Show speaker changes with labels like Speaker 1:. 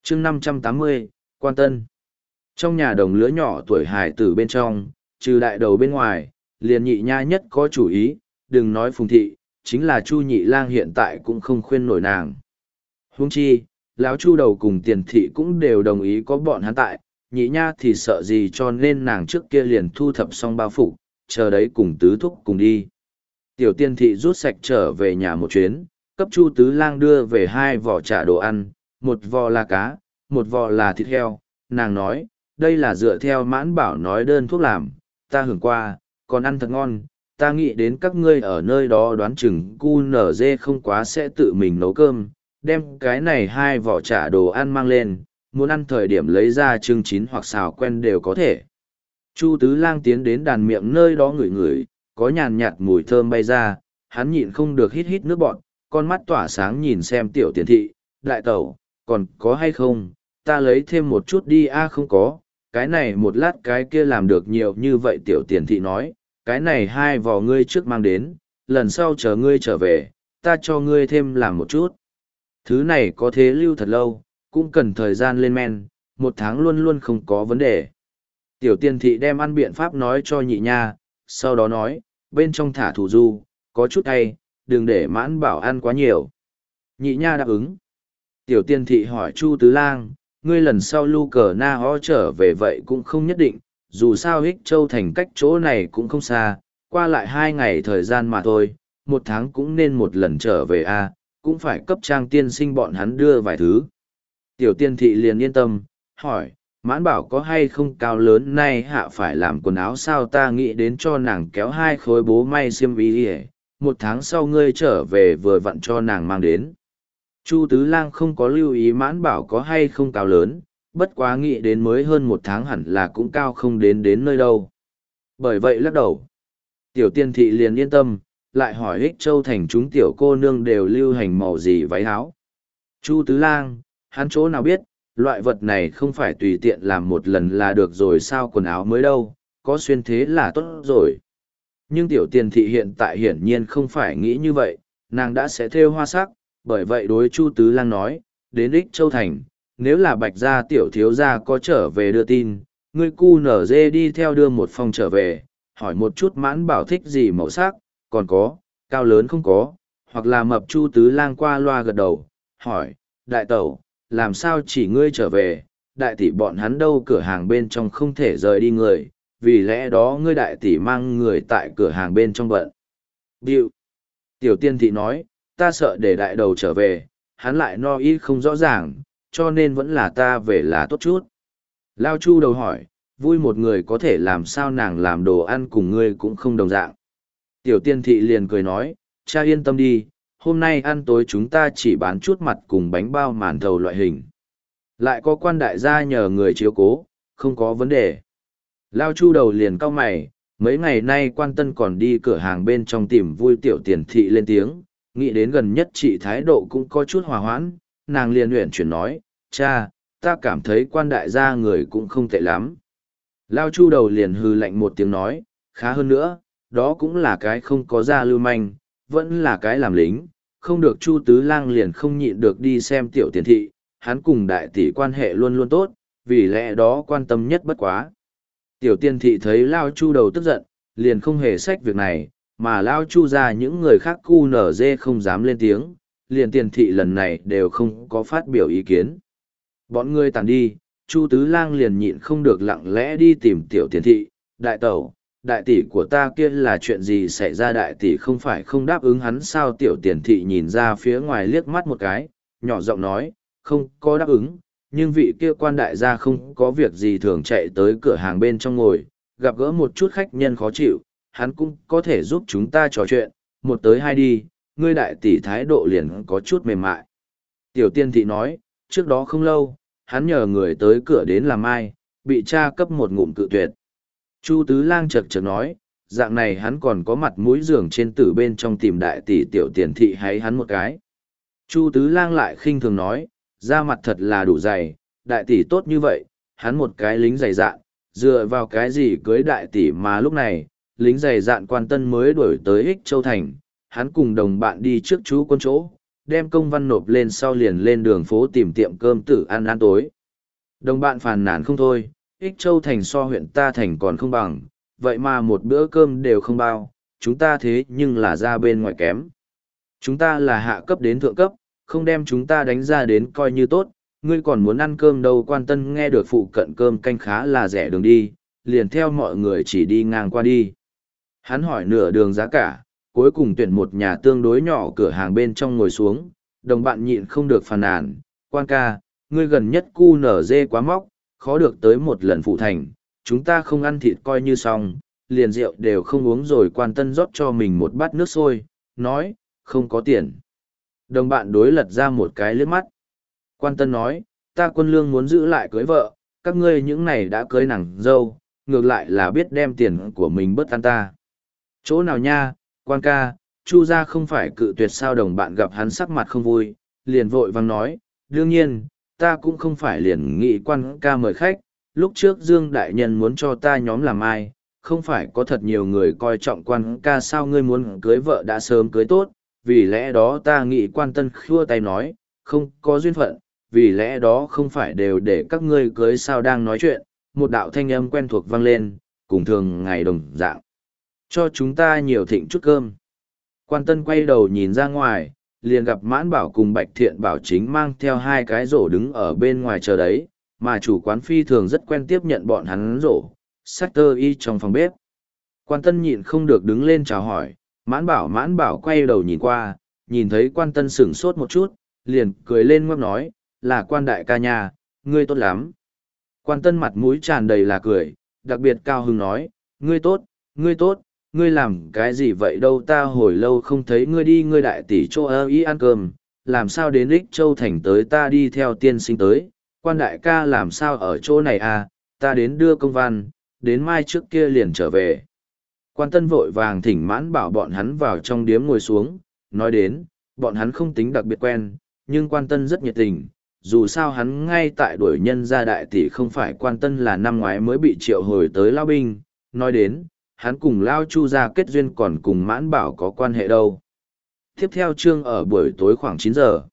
Speaker 1: chương 580, Quan Tân. Trong nhà đồng lứa nhỏ tuổi hài tử bên trong, trừ đại đầu bên ngoài, liền nhị nha nhất có chủ ý, đừng nói Phùng thị, chính là Chu nhị lang hiện tại cũng không khuyên nổi nàng. Huống chi, lão Chu đầu cùng Tiền thị cũng đều đồng ý có bọn hắn tại, nhị nha thì sợ gì, cho nên nàng trước kia liền thu thập xong bao phục, chờ đấy cùng tứ thúc cùng đi. Tiểu Tiền thị rút sạch trở về nhà một chuyến, cấp Chu tứ lang đưa về 2 vỏ trả đồ ăn, một vò là cá, một vò là thịt heo. Nàng nói, đây là dựa theo Mãn Bảo nói đơn thuốc làm, ta hưởng qua, còn ăn thật ngon. Ta nghĩ đến các ngươi ở nơi đó đoán chừng cu nở dê không quá sẽ tự mình nấu cơm, đem cái này 2 vỏ trả đồ ăn mang lên, muốn ăn thời điểm lấy ra trưng chín hoặc xào quen đều có thể. Chu tứ lang tiến đến đàn miệng nơi đó ngửi ngửi, có nhàn nhạt mùi thơm bay ra, hắn nhịn không được hít hít nước bọt, con mắt tỏa sáng nhìn xem Tiểu Tiền thị, đại tẩu, còn có hay không, ta lấy thêm một chút đi. Không có, cái này một lát cái kia làm được nhiều như vậy. Tiểu Tiền thị nói, cái này 2 vò ngươi trước mang đến, lần sau chờ ngươi trở về, ta cho ngươi thêm làm một chút. Thứ này có thế lưu thật lâu, cũng cần thời gian lên men, 1 tháng luôn luôn không có vấn đề. Tiểu Tiền thị đem ăn biện pháp nói cho nhị nha, sau đó nói, bên trong thả thủ du, có chút cay, đừng để Mãn Bảo ăn quá nhiều. Nhị nha đáp ứng. Tiểu Tiền thị hỏi Chu tứ lang, ngươi lần sau lu cờ na ho trở về vậy cũng không nhất định, dù sao Ích Châu thành cách chỗ này cũng không xa, qua lại 2 ngày thời gian mà thôi, 1 tháng cũng nên một lần trở về cũng phải cấp Trang tiên sinh bọn hắn đưa vài thứ. Tiểu Tiền thị liền yên tâm, hỏi, Mãn Bảo có hay không cao lớn nay hạ phải làm quần áo sao? Ta nghĩ đến cho nàng kéo 2 khối bố may xiêm y đi, 1 tháng sau ngươi trở về vừa vặn cho nàng mang đến. Chu tứ lang không có lưu ý Mãn Bảo có hay không cao lớn, bất quá nghĩ đến mới hơn 1 tháng hẳn là cũng cao không đến nơi đâu. Bởi vậy lắc đầu. Tiểu Tiền thị liền yên tâm, lại hỏi Ích Châu thành chúng tiểu cô nương đều lưu hành màu gì váy áo. Chu tứ lang, hắn chỗ nào biết, loại vật này không phải tùy tiện làm một lần là được rồi sao, quần áo mới đâu, có xuyên thế là tốt rồi. Nhưng Tiểu Tiền thị hiện tại hiển nhiên không phải nghĩ như vậy, nàng đã sẽ thêu hoa sắc, bởi vậy đối Chu tứ lang nói, đến Ích Châu thành, nếu là Bạch gia tiểu thiếu gia có trở về đưa tin, ngươi cu nở dê đi theo đưa một phong trở về, hỏi một chút Mãn Bảo thích gì màu sắc, còn có, cao lớn không có, hoặc là mập. Chu tứ lang qua loa gật đầu, hỏi, đại tẩu, làm sao chỉ ngươi trở về, đại tỷ bọn hắn đâu, cửa hàng bên trong không thể rời đi người, vì lẽ đó ngươi đại tỷ mang người tại cửa hàng bên trong bận. Điệu. Tiểu Tiền thị nói, ta sợ để đại đầu trở về, hắn lại no ý không rõ ràng, cho nên vẫn là ta về là tốt chút. Lao Chu đầu hỏi, vui một người có thể làm sao nàng làm đồ ăn cùng ngươi cũng không đồng dạng. Tiểu Tiền thị liền cười nói, cha yên tâm đi, hôm nay ăn tối chúng ta chỉ bán chút mặt cùng bánh bao màn thầu loại hình. Lại có Quan đại gia nhờ người chiếu cố, không có vấn đề. Lao Chu đầu liền cau mày, mấy ngày nay Quan Tân còn đi cửa hàng bên trong tìm vui. Tiểu Tiền thị lên tiếng, nghĩ đến gần nhất chị thái độ cũng có chút hòa hoãn, nàng liền luyện chuyển nói, cha, ta cảm thấy Quan đại gia người cũng không tệ lắm. Lao Chu đầu liền hừ lạnh một tiếng nói, khá hơn nữa, đó cũng là cái không có gia lưu manh, vẫn là cái làm lính, không được. Chu tứ lang liền không nhịn được đi xem Tiểu Tiền thị, hắn cùng đại tỷ quan hệ luôn luôn tốt, vì lẽ đó quan tâm nhất bất quá. Tiểu Tiền thị thấy Lao Chu đầu tức giận, liền không hề xách việc này, mà Lao Chu ra những người khác cu nở dê không dám lên tiếng, liền Tiền thị lần này đều không có phát biểu ý kiến. Bọn người tàn đi, Chu tứ lang liền nhịn không được lặng lẽ đi tìm Tiểu Tiền thị, đại tẩu, đại tỷ của ta kia là chuyện gì xảy ra? Đại tỷ không phải không đáp ứng hắn sao? Tiểu Tiền thị nhìn ra phía ngoài liếc mắt một cái, nhỏ giọng nói, không có đáp ứng, nhưng vị kia Quan đại gia không có việc gì thường chạy tới cửa hàng bên trong ngồi, gặp gỡ một chút khách nhân khó chịu, hắn cũng có thể giúp chúng ta trò chuyện, 1 tới 2 đi, ngươi đại tỷ thái độ liền có chút mềm mại. Tiểu Tiền thị nói, trước đó không lâu, hắn nhờ người tới cửa đến làm ai, bị cha cấp một ngụm cự tuyệt. Chu tứ lang chật chật nói, dạng này hắn còn có mặt mũi giường trên tử bên trong tìm đại tỷ. Tiểu Tiền thị hay hắn một cái. Chu tứ lang lại khinh thường nói, da mặt thật là đủ dày, đại tỷ tốt như vậy, hắn một cái lính dày dạn, dựa vào cái gì cưới đại tỷ? Mà lúc này, lính dày dạn Quan Tân mới đuổi tới Ích Châu thành, hắn cùng đồng bạn đi trước chú quân chỗ, đem công văn nộp lên sau liền lên đường phố tìm tiệm cơm tử ăn tối. Đồng bạn phàn nàn không thôi, Ích Châu thành so huyện ta thành còn không bằng, vậy mà một bữa cơm đều không bao, chúng ta thế nhưng là ra bên ngoài kém. Chúng ta là hạ cấp đến thượng cấp, không đem chúng ta đánh ra đến coi như tốt, ngươi còn muốn ăn cơm đâu. Quan Tân nghe được phụ cận cơm canh khá là rẻ đường đi, liền theo mọi người chỉ đi ngang qua đi. Hắn hỏi nửa đường giá cả, cuối cùng tuyển một nhà tương đối nhỏ cửa hàng bên trong ngồi xuống, đồng bạn nhịn không được phàn nàn, quan ca, ngươi gần nhất cu nở dê quá móc, khó được tới một lần phụ thành, chúng ta không ăn thịt coi như xong, liền rượu đều không uống rồi. Quan Tân rót cho mình một bát nước sôi, nói, không có tiền. Đồng bạn đối lật ra một cái liếc mắt. Quan Tân nói, ta quân lương muốn giữ lại cưới vợ, các ngươi những này đã cưới nàng dâu, ngược lại là biết đem tiền của mình bớt ăn ta. Chỗ nào nha, quan ca, Chu gia không phải cự tuyệt sao? Đồng bạn gặp hắn sắc mặt không vui, liền vội vang nói, đương nhiên, ta cũng không phải liền nghị quan ca mời khách, lúc trước Dương Đại Nhân muốn cho ta nhóm làm ai, không phải có thật nhiều người coi trọng quan ca sao? Ngươi muốn cưới vợ đã sớm cưới tốt, vì lẽ đó ta nghĩ Quan Tân khua tay nói, không có duyên phận, vì lẽ đó không phải đều để các ngươi cưới sao? Đang nói chuyện, một đạo thanh âm quen thuộc vang lên, cùng thường ngày đồng dạng. Cho chúng ta nhiều thịnh chút cơm. Quan Tân quay đầu nhìn ra ngoài, liền gặp Mãn Bảo cùng Bạch Thiện Bảo chính mang theo hai cái rổ đứng ở bên ngoài chờ đấy, mà chủ quán phi thường rất quen tiếp nhận bọn hắn rổ, xách tơ y trong phòng bếp. Quan Tân nhịn không được đứng lên chào hỏi, Mãn Bảo quay đầu nhìn qua, nhìn thấy Quan Tân sửng sốt một chút, liền cười lên ngoắc nói, là Quan đại ca nhà, ngươi tốt lắm. Quan Tân mặt mũi tràn đầy là cười, đặc biệt cao hứng nói, ngươi tốt, ngươi làm cái gì vậy đâu? Ta hồi lâu không thấy ngươi đi, ngươi đại tỷ chỗ ơ ý ăn cơm, làm sao đến Ích Châu thành tới? Ta đi theo tiên sinh tới. Quan đại ca làm sao ở chỗ này à? Ta đến đưa công văn, đến mai trước kia liền trở về. Quan Tân vội vàng thỉnh Mãn Bảo bọn hắn vào trong điếm ngồi xuống, nói đến, bọn hắn không tính đặc biệt quen, nhưng Quan Tân rất nhiệt tình, dù sao hắn ngay tại đuổi nhân gia đại tỷ, không phải Quan Tân là năm ngoái mới bị triệu hồi tới Lao Binh, nói đến, hắn cùng Lao Chu gia kết duyên còn cùng Mãn Bảo có quan hệ đâu. Tiếp theo chương ở buổi tối khoảng 9 giờ.